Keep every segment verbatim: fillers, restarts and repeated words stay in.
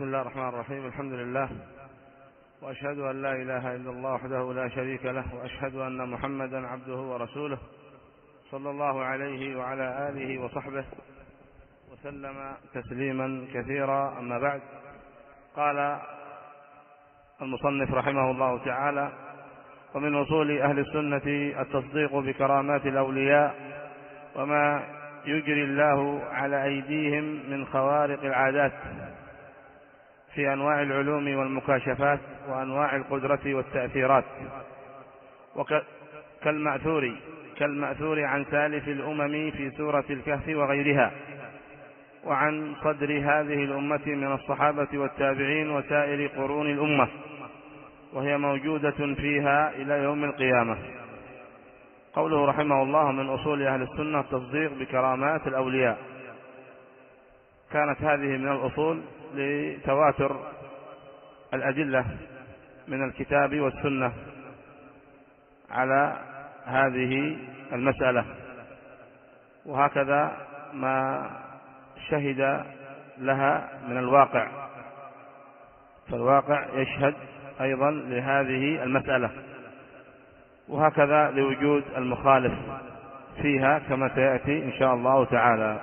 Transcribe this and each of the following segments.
بسم الله الرحمن الرحيم. الحمد لله، وأشهد أن لا إله إلا الله وحده لا شريك له، وأشهد أن محمدا عبده ورسوله صلى الله عليه وعلى آله وصحبه وسلم تسليما كثيرا. أما بعد، قال المصنف رحمه الله تعالى: ومن أصول أهل السنة التصديق بكرامات الأولياء وما يجري الله على أيديهم من خوارق العادات في أنواع العلوم والمكاشفات وأنواع القدرة والتأثيرات، وكالمأثور كالمأثور عن سالف الأمم في سورة الكهف وغيرها، وعن صدر هذه الأمة من الصحابة والتابعين وسائر قرون الأمة، وهي موجودة فيها إلى يوم القيامة. قوله رحمه الله: من أصول أهل السنة التصديق بكرامات الأولياء. كانت هذه من الأصول لتواتر الأدلة من الكتاب والسنة على هذه المسألة، وهكذا ما شهد لها من الواقع، فالواقع يشهد أيضا لهذه المسألة، وهكذا لوجود المخالف فيها كما سيأتي إن شاء الله تعالى.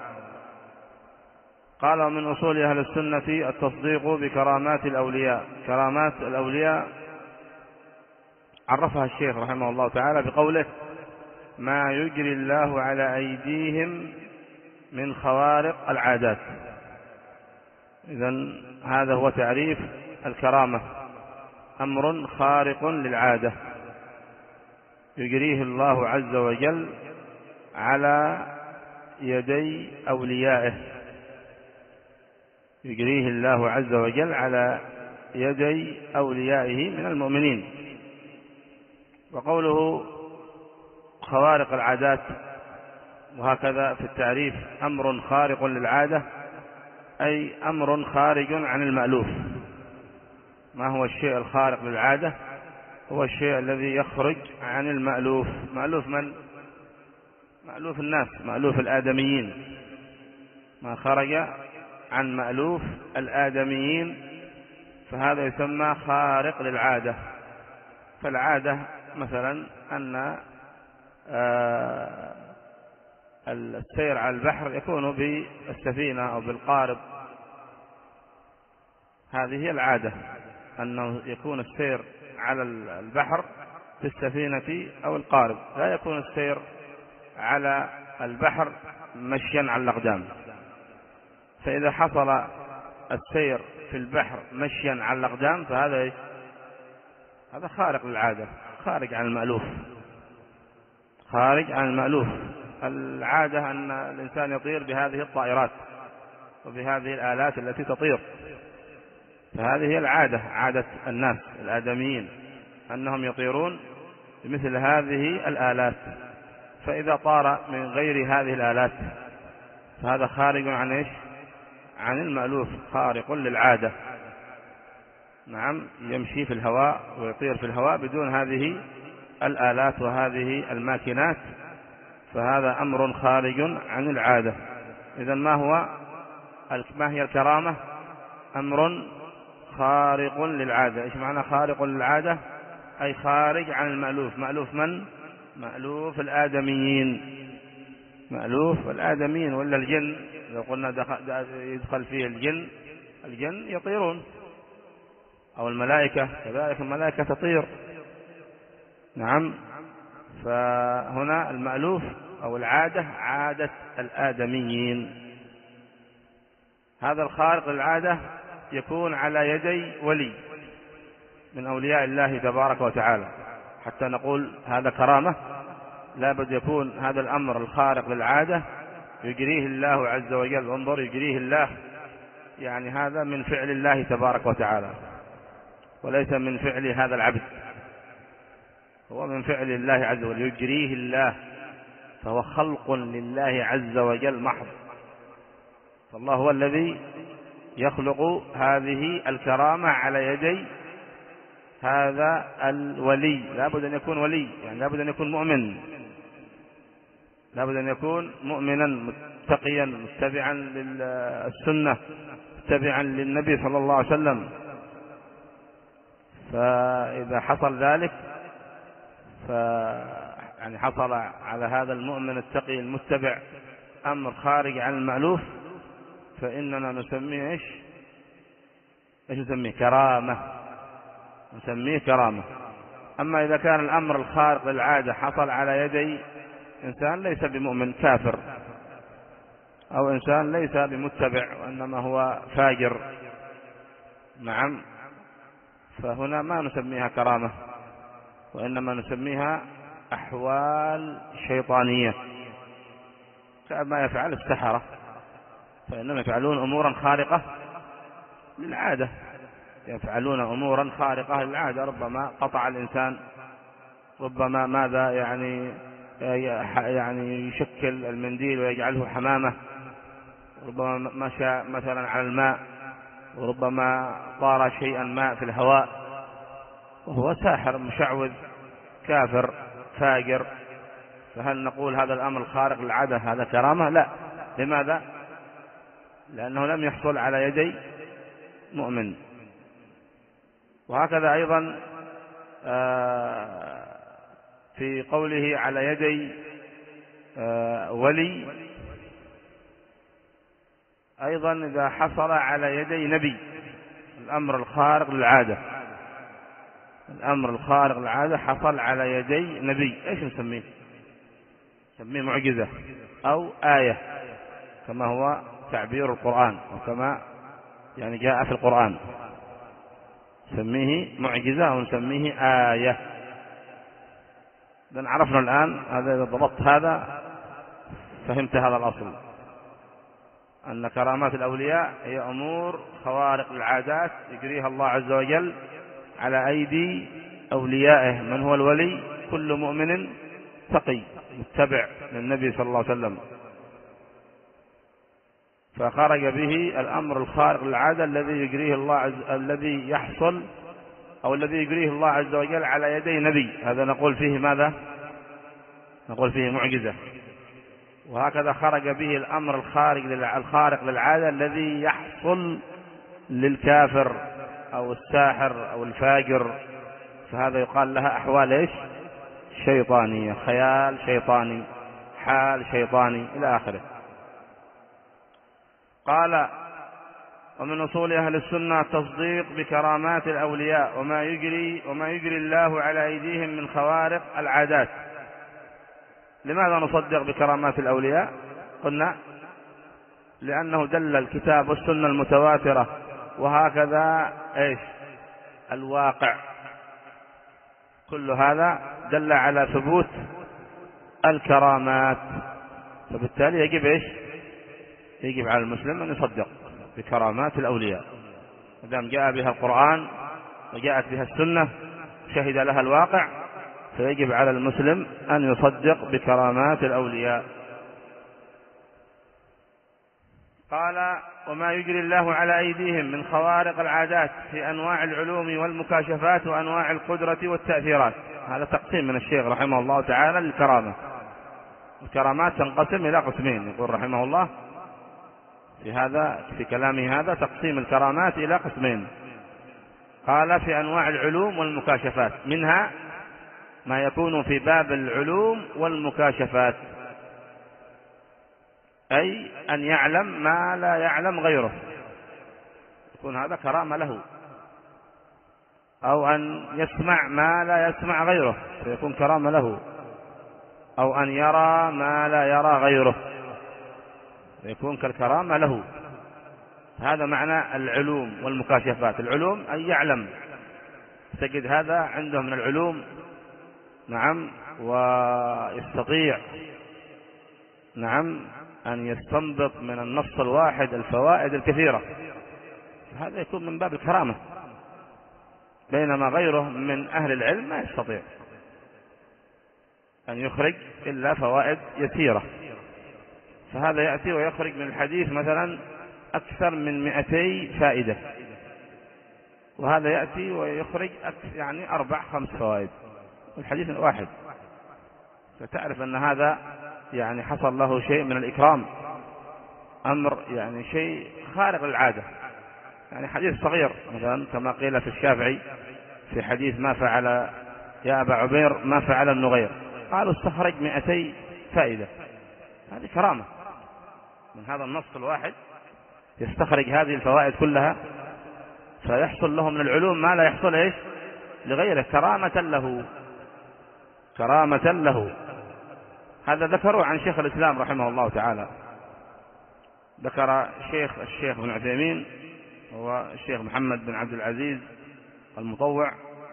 قال: من أصول أهل السنة التصديق بكرامات الأولياء. كرامات الأولياء عرفها الشيخ رحمه الله تعالى بقوله: ما يجري الله على أيديهم من خوارق العادات. إذن هذا هو تعريف الكرامة: أمر خارق للعادة يجريه الله عز وجل على يدي أوليائه، يجريه الله عز وجل على يدي أوليائه من المؤمنين. وقوله خوارق العادات، وهكذا في التعريف: أمر خارق للعادة، أي أمر خارج عن المألوف. ما هو الشيء الخارق للعادة؟ هو الشيء الذي يخرج عن المألوف. مألوف من؟ مألوف الناس، مألوف الآدميين. ما خرج عن مألوف الآدميين فهذا يسمى خارق للعادة. فالعادة مثلا أن السير على البحر يكون بالسفينة أو بالقارب، هذه هي العادة، أنه يكون السير على البحر بالسفينة أو القارب، لا يكون السير على البحر مشيا على الأقدام. فإذا حصل السير في البحر مشيا على الأقدام فهذا هذا خارق للعادة، خارج عن المألوف، خارج عن المألوف. العادة أن الإنسان يطير بهذه الطائرات وبهذه الآلات التي تطير، فهذه هي العادة، عادة الناس الآدميين أنهم يطيرون بمثل هذه الآلات. فإذا طار من غير هذه الآلات فهذا خارج عن إيش؟ عن المألوف، خارق للعادة. نعم، يمشي في الهواء ويطير في الهواء بدون هذه الآلات وهذه الماكينات، فهذا أمر خارج عن العادة. إذن ما هو ما هي الكرامة؟ أمر خارق للعادة. إيش معنى خارق للعادة؟ أي خارج عن المألوف. مألوف من؟ مألوف الآدميين، مألوف الآدميين. ولا الجن لو قلنا يدخل فيه الجن، الجن يطيرون، أو الملائكة كذلك، الملائكة تطير. نعم، فهنا المألوف أو العادة عادة الآدميين. هذا الخارق للعادة يكون على يدي ولي من أولياء الله تبارك وتعالى. حتى نقول هذا كرامة لابد يكون هذا الأمر الخارق للعادة يجريه الله عز وجل. انظر، يجريه الله، يعني هذا من فعل الله تبارك وتعالى وليس من فعل هذا العبد، هو من فعل الله عز وجل. يجريه الله، فهو خلق لله عز وجل محض. فالله هو الذي يخلق هذه الكرامة على يدي هذا الولي. لابد أن يكون ولي، يعني لابد أن يكون مؤمن، لابد أن يكون مؤمنا متقيا متبعا للسنة متبعا للنبي صلى الله عليه وسلم، فإذا حصل ذلك ف يعني حصل على هذا المؤمن التقي المتبع أمر خارج عن المألوف، فإننا نسميه إيش إيش نسميه كرامة، نسميه كرامة. أما إذا كان الأمر الخارق للعادة حصل على يدي إنسان ليس بمؤمن كافر، أو إنسان ليس بمتبع وإنما هو فاجر، نعم، فهنا ما نسميها كرامة، وإنما نسميها أحوال شيطانية، كما يفعل السحرة، فإنهم يفعلون أمورا خارقة للعادة، يفعلون أمورا خارقة للعادة، ربما قطع الإنسان، ربما ماذا يعني يعني يشكل المنديل ويجعله حمامة، ربما مشى مثلا على الماء، وربما طار شيئا ما في الهواء، وهو ساحر مشعوذ كافر فاجر. فهل نقول هذا الأمر الخارق للعادة هذا كرامة؟ لا. لماذا؟ لأنه لم يحصل على يدي مؤمن. وهكذا أيضا في قوله على يدي ولي، أيضا إذا حصل على يدي نبي، الأمر الخارق للعادة، الأمر الخارق للعادة حصل على يدي نبي، إيش نسميه؟ نسميه معجزة أو آية، كما هو تعبير القرآن، وكما يعني جاء في القرآن، نسميه معجزة أو نسميه آية. إذن عرفنا الآن هذا، إذا ضبطت هذا فهمت هذا الأصل، أن كرامات الأولياء هي أمور خوارق للعادات يجريها الله عز وجل على أيدي أوليائه. من هو الولي؟ كل مؤمن تقي متبع للنبي صلى الله عليه وسلم، فخرج به الأمر الخارق للعادة الذي يجريه الله عز... الذي يحصل أو الذي يجريه الله عز وجل على يدي نبي، هذا نقول فيه ماذا؟ نقول فيه معجزة. وهكذا خرج به الأمر الخارق الخارق للعادة الذي يحصل للكافر أو الساحر أو الفاجر، فهذا يقال لها أحوال إيش؟ شيطانية، خيال شيطاني، حال شيطاني، إلى آخره. قال: ومن أصول أهل السنة التصديق بكرامات الأولياء وما يجري وما يجري الله على أيديهم من خوارق العادات. لماذا نصدق بكرامات الأولياء؟ قلنا لأنه دل الكتاب والسنة المتواترة، وهكذا إيش؟ الواقع، كل هذا دل على ثبوت الكرامات، فبالتالي يجب إيش؟ يجب على المسلم أن يصدق بكرامات الأولياء، ما دام جاء بها القرآن وجاءت بها السنة شهد لها الواقع، فيجب على المسلم أن يصدق بكرامات الأولياء. قال: وما يجري الله على أيديهم من خوارق العادات في أنواع العلوم والمكاشفات وأنواع القدرة والتأثيرات. هذا تقسيم من الشيخ رحمه الله تعالى للكرامة. الكرامات تنقسم إلى قسمين، يقول رحمه الله في هذا في كلامه هذا تقسيم الكرامات إلى قسمين. قال: في أنواع العلوم والمكاشفات، منها ما يكون في باب العلوم والمكاشفات، أي أن يعلم ما لا يعلم غيره، يكون هذا كرامة له، أو أن يسمع ما لا يسمع غيره فيكون كرامة له، أو أن يرى ما لا يرى غيره فيكون كالكرامة له. هذا معنى العلوم والمكاشفات. العلوم أي يعلم، تجد هذا عنده من العلوم، نعم، ويستطيع نعم أن يستنبط من النص الواحد الفوائد الكثيرة، هذا يكون من باب الكرامة، بينما غيره من أهل العلم ما يستطيع أن يخرج إلا فوائد يسيرة، فهذا يأتي ويخرج من الحديث مثلا أكثر من مئتي فائدة، وهذا يأتي ويخرج يعني أربع خمس فوائد الحديث الواحد، فتعرف أن هذا يعني حصل له شيء من الإكرام، أمر يعني شيء خارق للعادة، يعني حديث صغير مثلا كما قيل في الشافعي في حديث ما فعل يا أبا عبير ما فعل النغير، قالوا استخرج مئتي فائدة. هذه كرامة من هذا النص الواحد، يستخرج هذه الفوائد كلها فيحصل له من العلوم ما لا يحصل إيش لغيره، كرامة له كرامة له. هذا ذكروا عن شيخ الإسلام رحمه الله تعالى. ذكر شيخ الشيخ ابن عثيمين هو الشيخ محمد بن عبد العزيز المطوع،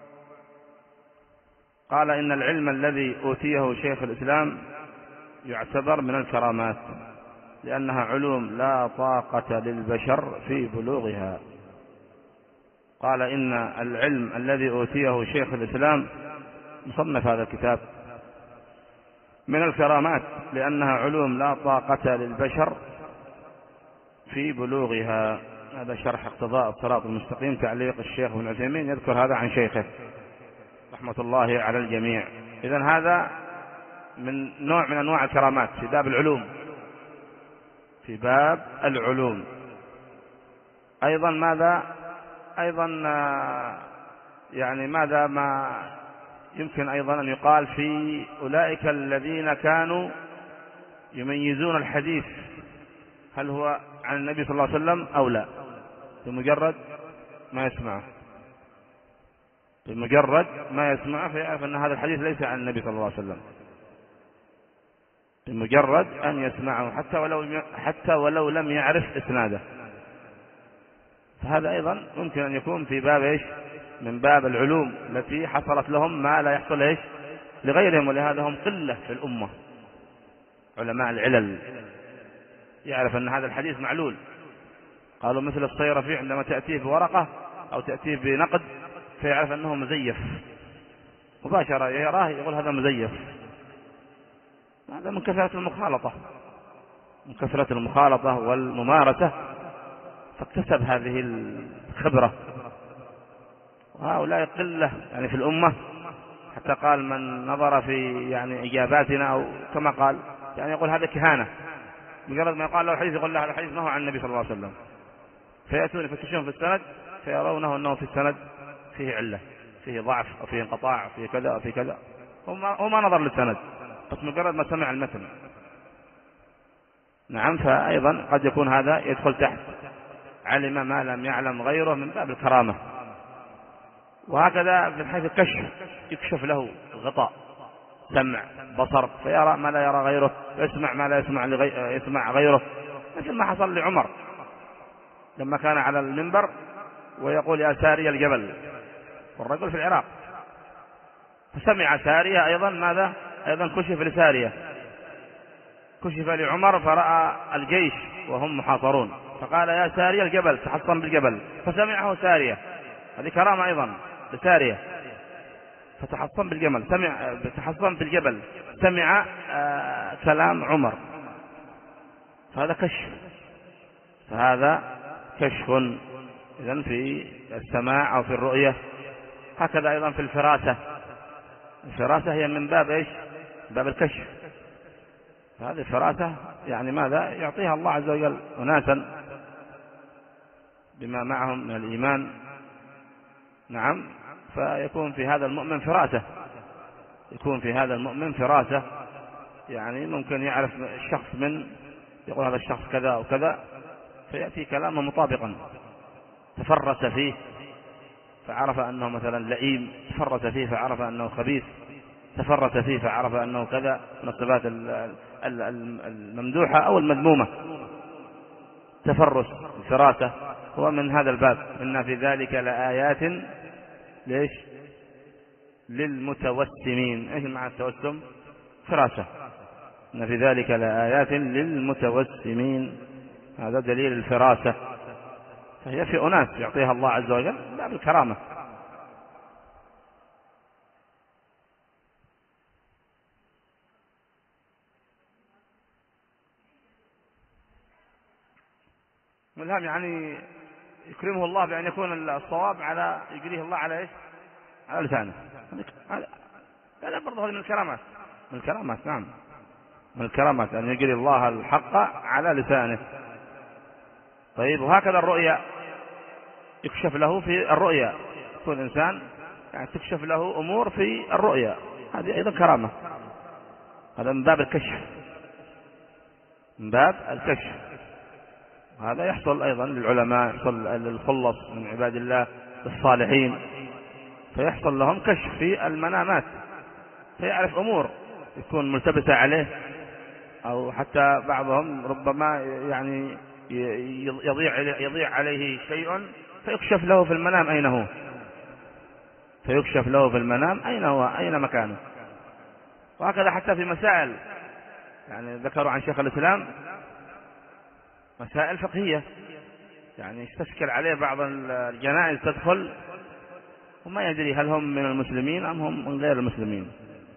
قال إن العلم الذي أوتيه شيخ الإسلام يعتبر من الكرامات لأنها علوم لا طاقة للبشر في بلوغها. قال إن العلم الذي أوتيه شيخ الإسلام مصنف هذا الكتاب من الكرامات لأنها علوم لا طاقة للبشر في بلوغها. هذا شرح اقتضاء الصراط المستقيم تعليق الشيخ ابن عثيمين، يذكر هذا عن شيخه رحمة الله على الجميع. إذن هذا من نوع من أنواع الكرامات في باب العلوم في باب العلوم. أيضا ماذا أيضا يعني ماذا ما يمكن أيضا أن يقال في أولئك الذين كانوا يميزون الحديث هل هو عن النبي صلى الله عليه وسلم أو لا، بمجرد ما يسمعه بمجرد ما يسمعه فيعرف أن هذا الحديث ليس عن النبي صلى الله عليه وسلم، بمجرد أن يسمعه حتى ولو حتى ولو لم يعرف إسناده. فهذا أيضا ممكن أن يكون في باب إيش من باب العلوم التي حصلت لهم ما لا يحصل إيش لغيرهم، ولهذا هم قلة في الأمة علماء العلل، يعرف أن هذا الحديث معلول. قالوا مثل الصيرفي عندما تأتيه بورقة أو تأتيه بنقد فيعرف أنه مزيف مباشرة، يراه يقول هذا مزيف. هذا من كثرة المخالطة من كثرة المخالطة والممارسة، فاكتسب هذه الخبرة. وهؤلاء قلة يعني في الأمة، حتى قال من نظر في يعني إجاباتنا أو كما قال يعني يقول هذا كهانة، مجرد ما يقال له الحديث يقول له هذا الحديث ما هو عن النبي صلى الله عليه وسلم، فيأتون يفتشون في السند فيرونه أنه في السند فيه علة، فيه ضعف أو فيه انقطاع أو فيه كذا أو فيه كذا، هو ما نظر للسند بس مجرد ما سمع المتن. نعم، فأيضا قد يكون هذا يدخل تحت علم ما لم يعلم غيره من باب الكرامة. وهكذا من حيث الكشف يكشف له الغطاء، سمع بصر، فيرى ما لا يرى غيره، يسمع ما لا يسمع, لغي... يسمع غيره، مثل ما حصل لعمر لما كان على المنبر ويقول يا ساري الجبل، والرجل في العراق، فسمع سارية أيضا ماذا أيضا كشف لسارية، كشف لعمر فرأى الجيش وهم محاصرون فقال يا سارية الجبل، تحصن بالجبل، فسمعه سارية، هذه كرامة أيضا لسارية، فتحصن بالجبل، سمع تحصن بالجبل، سمع آه كلام عمر، فهذا كشف فهذا كشف إذن في السماع أو في الرؤية. هكذا أيضا في الفراسة، الفراسة هي من باب إيش باب الكشف، فهذه الفراسة يعني ماذا يعطيها الله عز وجل أناسا بما معهم من الإيمان. نعم، فيكون في هذا المؤمن فراسة يكون في هذا المؤمن فراسة يعني ممكن يعرف الشخص من يقول هذا الشخص كذا أو كذا، فيأتي كلامه مطابقا، تفرس فيه فعرف أنه مثلا لئيم، تفرس فيه فعرف أنه خبيث، تفرس فيه فعرف أنه كذا من الصفات الممدوحة أو المذمومة. تفرس الفراسة هو من هذا الباب. إن في ذلك لآيات ليش للمتوسمين. إيش معنى التوسم؟ فراسة. إن في ذلك لآيات للمتوسمين، هذا دليل الفراسة، فهي في أناس يعطيها الله عز وجل باب الكرامة. ملهم يعني يكرمه الله بأن يكون الصواب على يجريه الله على إيش على لسانه، هذا برضه من الكرامات من الكرامات نعم من الكرامات أن يجري الله الحق على لسانه. طيب، وهكذا الرؤيا يكشف له في الرؤيا، يكون إنسان يعني تكشف له أمور في الرؤيا، هذه أيضا كرامة، هذا من باب الكشف، من باب الكشف. هذا يحصل أيضا للعلماء، يحصل للخلص من عباد الله الصالحين، فيحصل لهم كشف في المنامات، فيعرف أمور يكون ملتبسة عليه، أو حتى بعضهم ربما يعني يضيع يضيع عليه شيء فيكشف له في المنام أين هو، فيكشف له في المنام أين هو، أين مكانه. وهكذا حتى في مسائل، يعني ذكروا عن شيخ الإسلام مسائل فقهية، يعني يستشكل عليه بعض الجنائز تدخل وما يدري هل هم من المسلمين أم هم من غير المسلمين،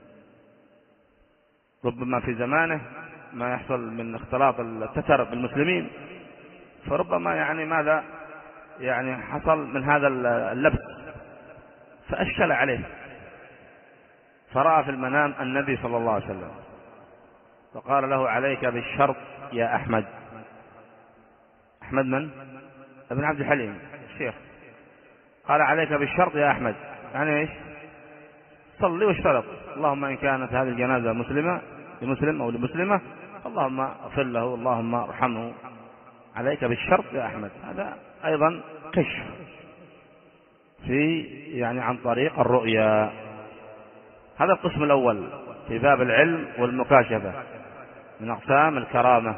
ربما في زمانه ما يحصل من اختلاط التتر بالمسلمين، فربما يعني ماذا يعني حصل من هذا اللبس، فأشكل عليه، فرأى في المنام النبي صلى الله عليه وسلم، فقال له عليك بالشرط يا أحمد. أحمد من؟ ابن عبد الحليم الشيخ، قال عليك بالشرط يا أحمد، يعني إيش؟ صلي واشترط، اللهم إن كانت هذه الجنازة مسلمة لمسلم أو لمسلمة اللهم اغفر له، اللهم ارحمه، عليك بالشرط يا أحمد. هذا أيضا كشف في يعني عن طريق الرؤيا. هذا القسم الأول في باب العلم والمكاشفة من أقسام الكرامة.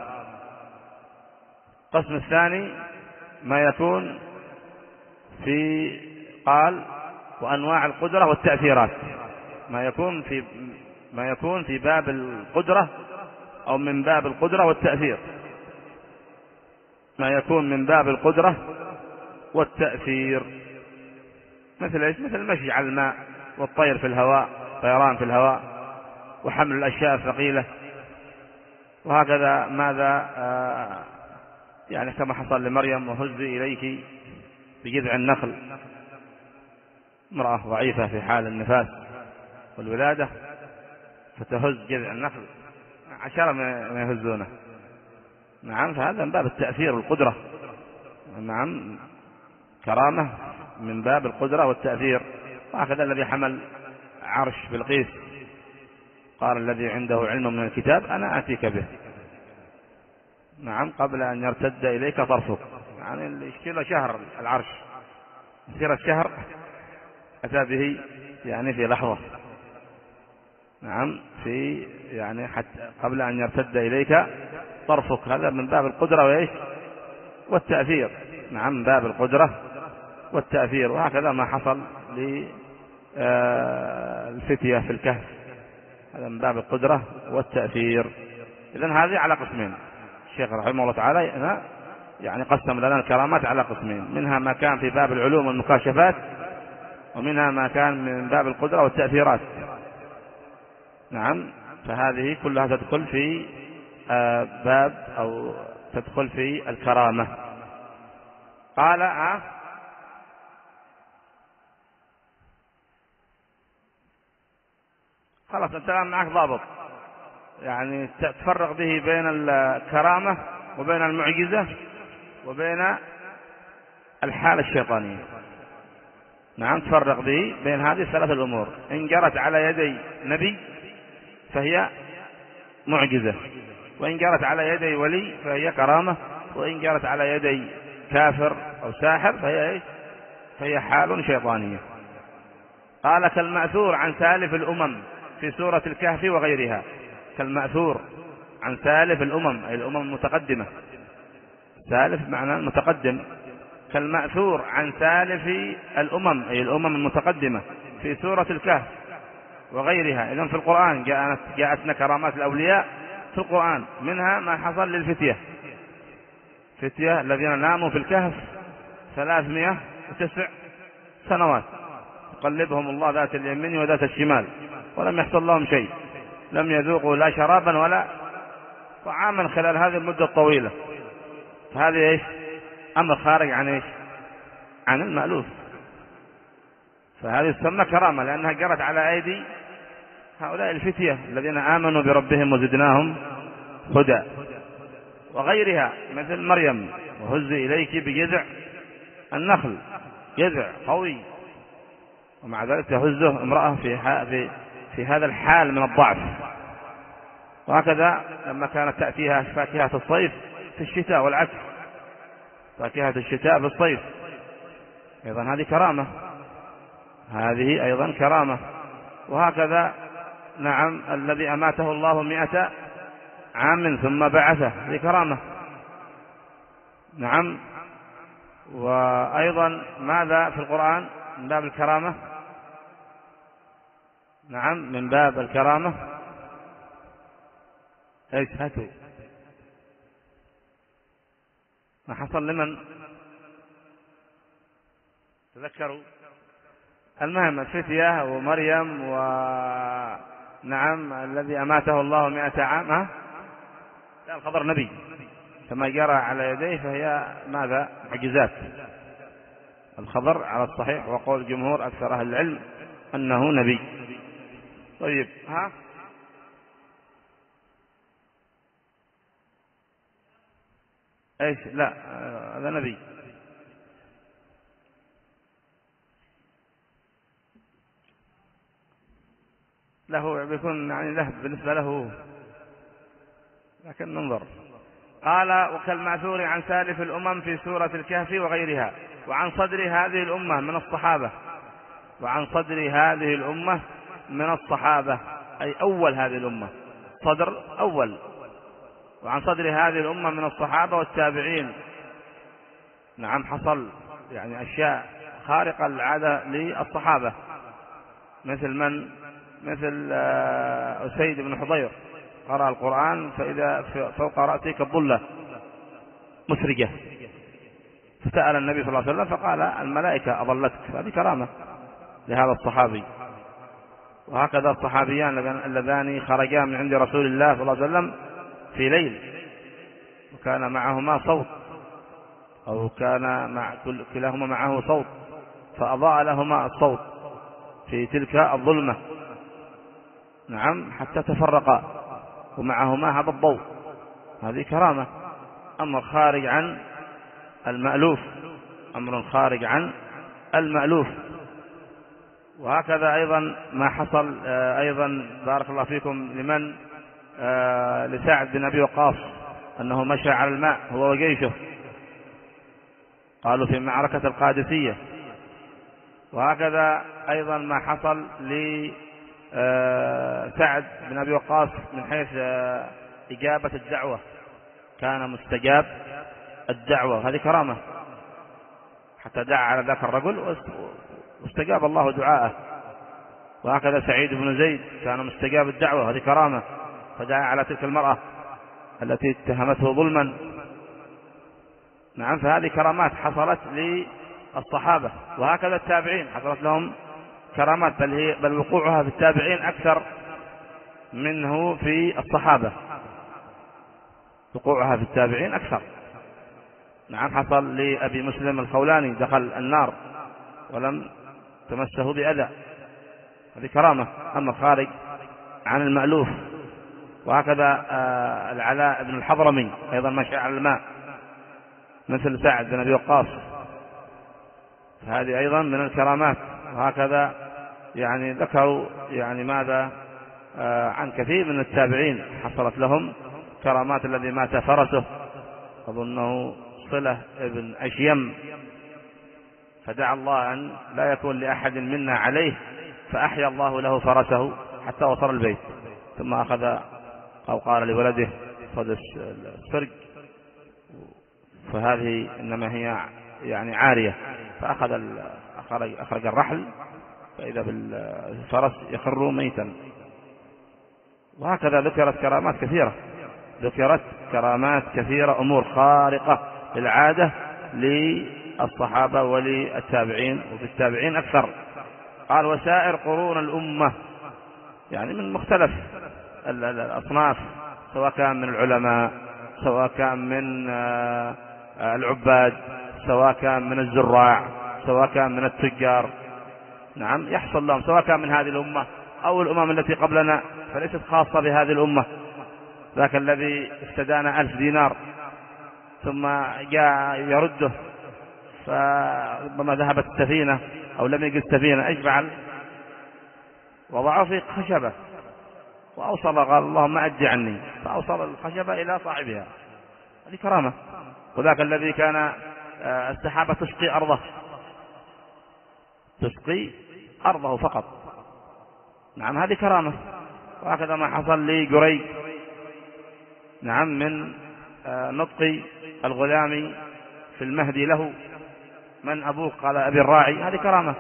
القسم الثاني ما يكون في قال وأنواع القدرة والتأثيرات، ما يكون في ما يكون في باب القدرة أو من باب القدرة والتأثير، ما يكون من باب القدرة والتأثير، مثل ايش؟ مثل المشي على الماء، والطير في الهواء، طيران في الهواء، وحمل الأشياء الثقيلة، وهكذا ماذا آه يعني كما حصل لمريم وهزي إليك بجذع النخل، امرأة ضعيفة في حال النفاس والولادة فتهز جذع النخل، عشرة ما يهزونه. نعم، فهذا من باب التأثير والقدرة، نعم كرامة من باب القدرة والتأثير. وهكذا الذي حمل عرش بلقيس قال الذي عنده علم من الكتاب أنا آتيك به، نعم قبل أن يرتد إليك طرفك، يعني اللي يشكل شهر العرش يصير الشهر أتى به يعني في لحظة، نعم في يعني حتى قبل أن يرتد إليك طرفك، هذا من باب القدرة وإيش والتأثير، نعم من باب القدرة والتأثير. وهكذا ما حصل للفتية في الكهف، هذا من باب القدرة والتأثير. إذن هذه على قسمين، الشيخ رحمه الله تعالى يعني قسم لنا الكرامات على قسمين، منها ما كان في باب العلوم والمكاشفات، ومنها ما كان من باب القدرة والتأثيرات، نعم فهذه كلها تدخل في باب أو تدخل في الكرامة. قال آه خلاص انت الآن معك ضابط، يعني تفرق به بين الكرامة وبين المعجزة وبين الحالة الشيطانية، نعم تفرق به بين هذه الثلاثة الأمور. إن جرت على يدي نبي فهي معجزة، وإن جرت على يدي ولي فهي كرامة، وإن جرت على يدي كافر أو ساحر فهي فهي حال شيطانية. قال كالمأثور عن سالف الأمم في سورة الكهف وغيرها، كالمأثور عن سالف الأمم أي الأمم المتقدمة، سالف معنى المتقدم، كالمأثور عن سالف الأمم أي الأمم المتقدمة في سورة الكهف وغيرها. إذن في القرآن جاءت جاءتنا كرامات الأولياء في القرآن، منها ما حصل للفتية، فتية الذين ناموا في الكهف ثلاثمائة وتسع سنوات، يقلبهم الله ذات اليمين وذات الشمال ولم يحصل لهم شيء، لم يذوقوا لا شرابا ولا طعاما خلال هذه المدة الطويلة. فهذه ايش؟ أمر خارج عن ايش؟ عن المألوف، فهذه تسمى كرامة لأنها جرت على أيدي هؤلاء الفتية الذين آمنوا بربهم وزدناهم هدى. وغيرها مثل مريم وهز إليك بجذع النخل، جذع قوي، ومع ذلك تهزه امرأة في, في, في هذا الحال من الضعف. وهكذا لما كانت تأتيها فاكهة الصيف في الشتاء والعكس، فاكهة الشتاء في الصيف، أيضا هذه كرامة، هذه أيضا كرامة. وهكذا نعم الذي أماته الله مئة عام ثم بعثه، هذه كرامة. نعم. وأيضا ماذا في القرآن من باب الكرامة؟ نعم من باب الكرامة ايش؟ هاتوا ما حصل لمن تذكروا؟ المهم الفتية ومريم، ونعم الذي أماته الله مئة عام. ها؟ لا، الخضر نبي كما جرى على يديه، فهي ماذا؟ معجزات. الخضر على الصحيح وقول جمهور أكثر أهل العلم أنه نبي. طيب ها ايش؟ لا هذا نبي. له بيكون يعني له بالنسبة له، لكن ننظر. قال وكالمأثور عن سالف الأمم في سورة الكهف وغيرها، وعن صدر هذه الأمة من الصحابة، وعن صدر هذه الأمة من الصحابة أي أول هذه الأمة، صدر أول. وعن صدر هذه الأمة من الصحابة والتابعين. نعم حصل يعني أشياء خارقة للعادة للصحابة، مثل من؟ مثل أسيد بن حضير قرأ القرآن فإذا فوق رأسه كالظلة مسرجة، فسأل النبي صلى الله عليه وسلم فقال الملائكة أضلتك، هذه كرامة لهذا الصحابي. وهكذا الصحابيان اللذان خرجا من عند رسول الله صلى الله عليه وسلم في ليل، وكان معهما صوت، أو كان مع كلاهما معه صوت، فأضاء لهما الصوت في تلك الظلمة. نعم حتى تفرقا ومعهما هذا الضوء، هذه كرامة، أمر خارج عن المألوف، أمر خارج عن المألوف. وهكذا أيضا ما حصل أيضا بارك الله فيكم لمن لسعد بن أبي وقاص أنه مشى على الماء هو وجيشه، قالوا في معركة القادسية. وهكذا أيضا ما حصل لسعد بن أبي وقاص من حيث إجابة الدعوة، كان مستجاب الدعوة، هذه كرامة، حتى دعا على ذاك الرجل واستجاب الله دعاءه. وهكذا سعيد بن زيد كان مستجاب الدعوة، هذه كرامة، فدعا على تلك المرأة التي اتهمته ظلما. نعم فهذه كرامات حصلت للصحابة. وهكذا التابعين حصلت لهم كرامات، بل, هي بل وقوعها في التابعين أكثر منه في الصحابة، وقوعها في التابعين أكثر. نعم حصل لأبي مسلم الخولاني دخل النار ولم تمسه بأذى، هذه كرامة، أما خارج عن المألوف. وهكذا العلاء بن الحضرمي أيضا مشى على الماء مثل سعد بن أبي وقاص، هذه أيضا من الكرامات. وهكذا يعني ذكروا يعني ماذا عن كثير من التابعين حصلت لهم كرامات. الذي مات فرسه أظنه صلة ابن أشيم، فدعا الله أن لا يكون لأحد منا عليه، فأحيا الله له فرسه حتى وصل البيت، ثم أخذ أو قال لولده خذ السرج، فهذه إنما هي يعني عارية، فأخذ أخرج الرحل فإذا بالفرس يخر ميتا. وهكذا ذكرت كرامات كثيرة، ذكرت كرامات كثيرة، أمور خارقة للعادة للصحابة وللتابعين، وفي التابعين أكثر. قال وسائر قرون الأمة، يعني من مختلف الأصناف، سواء كان من العلماء، سواء كان من العباد، سواء كان من الزراع، سواء كان من التجار. نعم يحصل لهم، سواء كان من هذه الأمة أو الأمم التي قبلنا، فليست خاصة بهذه الأمة. ذاك الذي استدان ألف دينار ثم جاء يرده فربما ذهبت السفينة أو لم يجد السفينة، ايش فعل؟ وضعه في خشبة وأوصل، قال اللهم أجي عني، فأوصل الخشبة إلى صاحبها. هذه كرامة. وذاك الذي كان السحابة تسقي أرضه، تسقي أرضه فقط، نعم هذه كرامة. وهكذا ما حصل لي جريج، نعم من نطق الغلام في المهدي له من أبوك؟ قال أبي الراعي، هذه كرامة،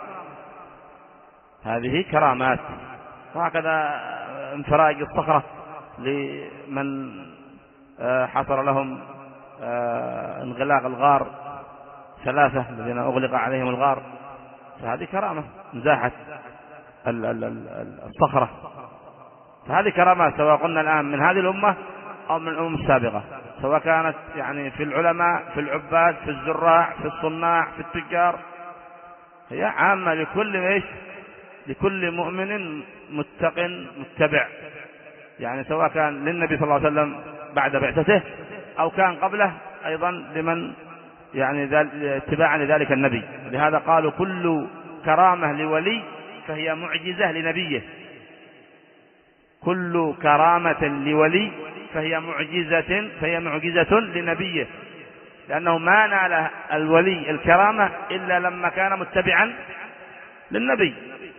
هذه كرامات. وهكذا انفراج الصخرة لمن حصل لهم انغلاق الغار، ثلاثة الذين أغلق عليهم الغار، فهذه كرامة، نزاحت الصخرة. فهذه كرامات، سواء قلنا الآن من هذه الأمة أو من الأمم السابقة، سواء كانت يعني في العلماء، في العباد، في الزراع، في الصناع، في التجار، هي عامة لكل ايش؟ لكل مؤمن متق متبع، يعني سواء كان للنبي صلى الله عليه وسلم بعد بعثته أو كان قبله أيضا لمن يعني اتباعا لذلك النبي. لهذا قالوا كل كرامة لولي فهي معجزة لنبيه، كل كرامة لولي فهي معجزة فهي معجزة لنبيه، لأنه ما نال الولي الكرامة إلا لما كان متبعا للنبي،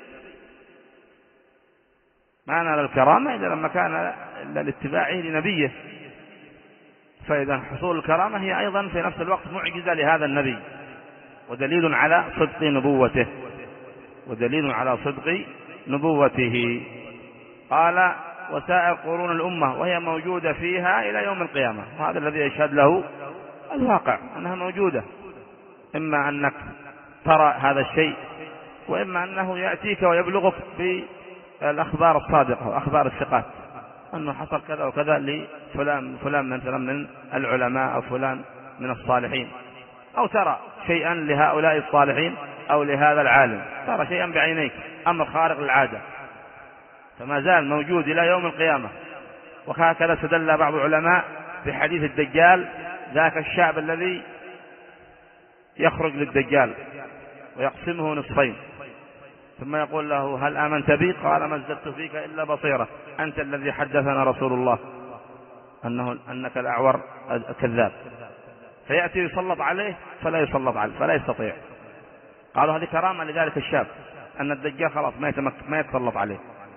ما نال الكرامة إلا لما كان إلا لاتباعه لنبيه. فإذا حصول الكرامة هي أيضا في نفس الوقت معجزة لهذا النبي، ودليل على صدق نبوته، ودليل على صدق نبوته. قال وسائر قرون الأمة، وهي موجودة فيها إلى يوم القيامة. وهذا الذي يشهد له الواقع أنها موجودة، إما أنك ترى هذا الشيء، وإما أنه يأتيك ويبلغك بالأخبار الصادقة وأخبار الثقات أنه حصل كذا وكذا لفلان فلان مثلا من العلماء أو فلان من الصالحين، أو ترى شيئا لهؤلاء الصالحين أو لهذا العالم، ترى شيئا بعينيك، أمر خارق للعادة، فما زال موجود إلى يوم القيامة. وهكذا استدل بعض العلماء بحديث الدجال، ذاك الشعب الذي يخرج للدجال ويقسمه نصفين، ثم يقول له هل آمنت بي؟ قال ما ازددت فيك إلا بصيرة، أنت الذي حدثنا رسول الله أنه أنك الأعور كذاب. فيأتي يسلط عليه فلا يسلط عليه، فلا يستطيع. قالوا هذه كرامة لذلك الشاب، أن الدجال خلاص ما ما يتسلط عليه.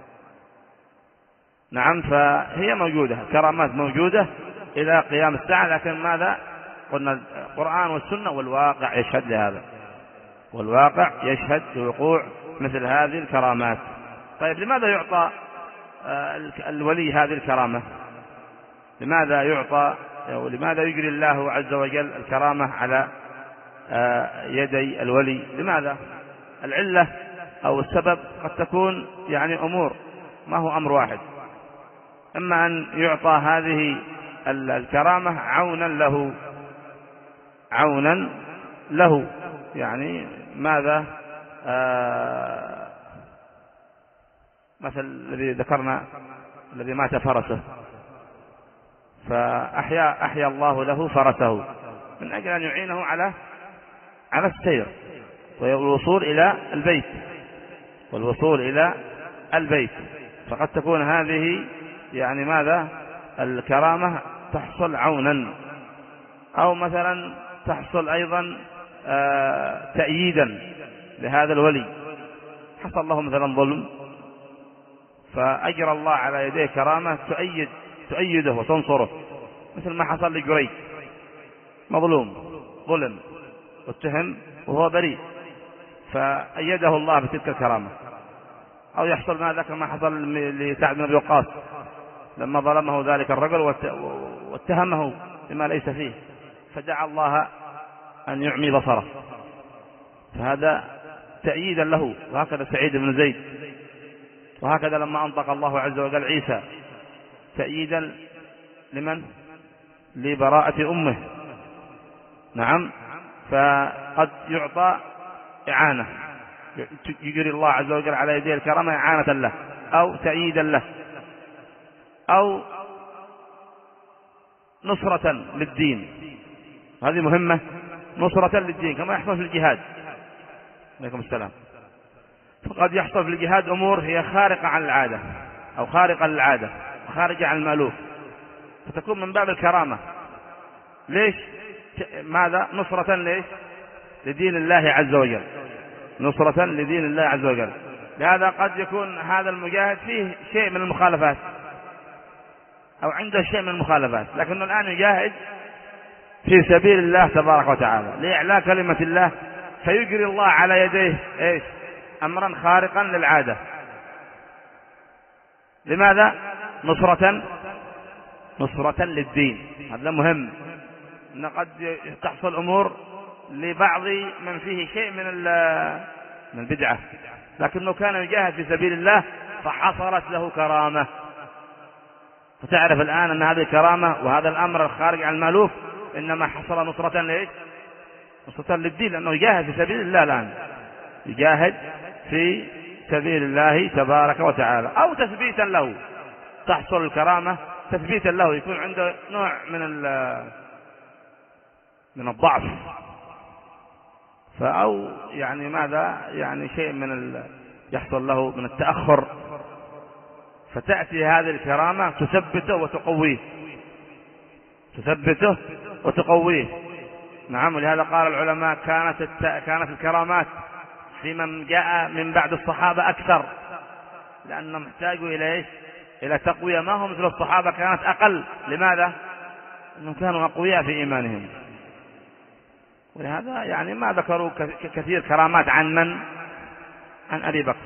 نعم، فهي موجودة، كرامات موجودة إلى قيام الساعة. لكن ماذا قلنا؟ القرآن والسنة والواقع يشهد لهذا، والواقع يشهد بوقوع مثل هذه الكرامات. طيب لماذا يعطى الولي هذه الكرامة؟ لماذا يعطى ولماذا يجري الله عز وجل الكرامة على يدي الولي؟ لماذا؟ العلة أو السبب قد تكون يعني أمور، ما هو أمر واحد. إما أن يعطى هذه الكرامة عونا له، عونا له يعني ماذا؟ آه مثل الذي ذكرنا الذي مات فرسه، فأحيا أحيا الله له فرسه من أجل أن يعينه على على السير والوصول إلى البيت والوصول إلى البيت. فقد تكون هذه يعني ماذا؟ الكرامة تحصل عونا، أو مثلا تحصل أيضا آه تأييدا لهذا الولي، حصل له مثلا ظلم فأجرى الله على يديه كرامة تؤيد تؤيده وتنصره، مثل ما حصل لجريج، مظلوم ظلم واتهم وهو بريء، فأيده الله بتلك الكرامة. أو يحصل ماذا كما حصل لسعد بن أبي وقاص لما ظلمه ذلك الرجل واتهمه بما ليس فيه، فدعا الله أن يعمي بصره، فهذا تأييدا له. وهكذا سعيد بن زيد، وهكذا لما أنطق الله عز وجل عيسى تأييدا لمن؟ لبراءة أمه. نعم، فقد يعطى إعانة، يجري الله عز وجل على يديه الكرامة إعانة له أو تأييدا له أو نصرة للدين. هذه مهمة نصرة للدين كما يحصل في الجهاد. عليكم السلام. فقد يحصل في الجهاد أمور هي خارقة عن العادة أو خارقة للعادة خارجة عن المألوف، فتكون من باب الكرامة. ليش؟ ماذا؟ نصرة ليش؟ لدين الله عز وجل، نصرة لدين الله عز وجل. لهذا قد يكون هذا المجاهد فيه شيء من المخالفات أو عنده شيء من المخالفات، لكنه الآن يجاهد في سبيل الله تبارك وتعالى لإعلاء كلمة الله، فيجري الله على يديه إيش؟ أمرا خارقا للعادة. لماذا؟ نصرة نصرة للدين. هذا مهم، أن قد تحصل أمور لبعض من فيه شيء من من البدعة، لكنه كان يجاهد في سبيل الله فحصلت له كرامة. فتعرف الآن أن هذه الكرامة وهذا الأمر الخارج عن المألوف إنما حصل نصرة لإيش؟ نصرة للدين، لأنه يجاهد في سبيل الله الآن، يجاهد في سبيل الله تبارك وتعالى، أو تثبيتا له. تحصل الكرامة تثبيتا له، يكون عنده نوع من من الضعف، فأو يعني ماذا؟ يعني شيء من ال... يحصل له من التأخر، فتأتي هذه الكرامة تثبته وتقويه، تثبته وتقويه. نعم. ولهذا قال العلماء كانت الت... كانت الكرامات في من جاء من بعد الصحابة أكثر، لأنهم احتاجوا إلى إيش؟ إلى تقوية، ما هم مثل الصحابة كانت أقل. لماذا؟ أنهم كانوا أقوياء في إيمانهم. ولهذا يعني ما ذكروا كثير كرامات عن من؟ عن أبي بكر.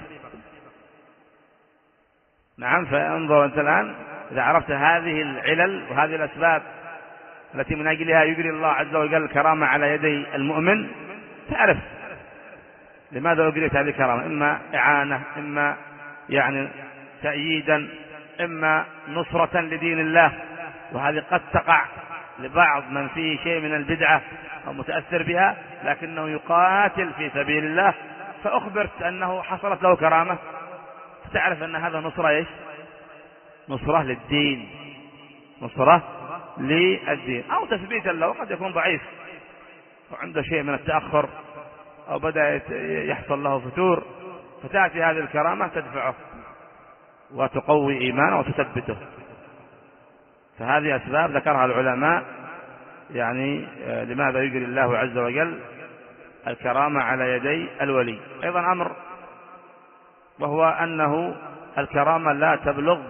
نعم. فانظر أنت الآن إذا عرفت هذه العلل وهذه الأسباب التي من أجلها يجري الله عز وجل الكرامة على يدي المؤمن، تعرف لماذا أجريت هذه الكرامة، إما إعانة، إما يعني تأييدا، إما نصرة لدين الله. وهذه قد تقع لبعض من فيه شيء من البدعة أو متأثر بها، لكنه يقاتل في سبيل الله، فأخبرت أنه حصلت له كرامة، فتعرف أن هذا نصرة إيش؟ نصرة للدين، نصرة للدين. أو تثبيتا له، قد يكون ضعيف وعنده شيء من التأخر أو بدأ يحصل له فتور، فتأتي هذه الكرامة تدفعه وتقوي إيمانه وتثبته. فهذه أسباب ذكرها العلماء يعني لماذا يجري الله عز وجل الكرامة على يدي الولي. أيضا أمر وهو أنه الكرامة لا تبلغ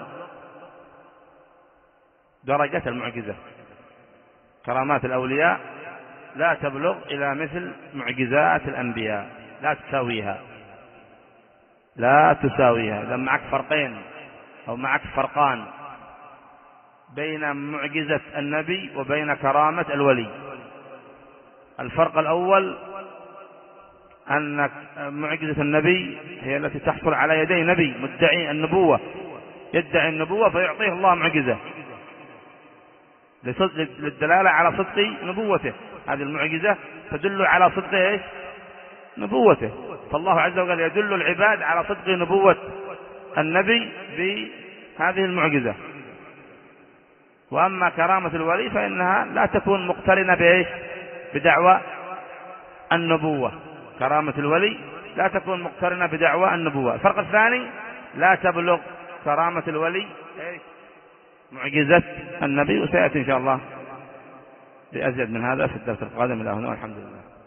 درجة المعجزة. كرامات الأولياء لا تبلغ إلى مثل معجزات الأنبياء، لا تساويها، لا تساويها. إذا معك فرقين أو معك فرقان بين معجزة النبي وبين كرامة الولي. الفرق الأول أن معجزة النبي هي التي تحصل على يدي نبي مدعي النبوة، يدعي النبوة فيعطيه الله معجزة للدلالة على صدق نبوته. هذه المعجزة تدل على صدق إيش؟ نبوته. فالله عز وجل يدل العباد على صدق نبوة النبي بهذه المعجزة. وأما كرامة الولي فإنها لا تكون مقترنة بإيش؟ بدعوى النبوة. كرامة الولي لا تكون مقترنة بدعوى النبوة. الفرق الثاني لا تبلغ كرامة الولي إيش؟ معجزة النبي. وسيأتي إن شاء الله بأزيد من هذا في الدرس القادم. إلى هنا والحمد لله.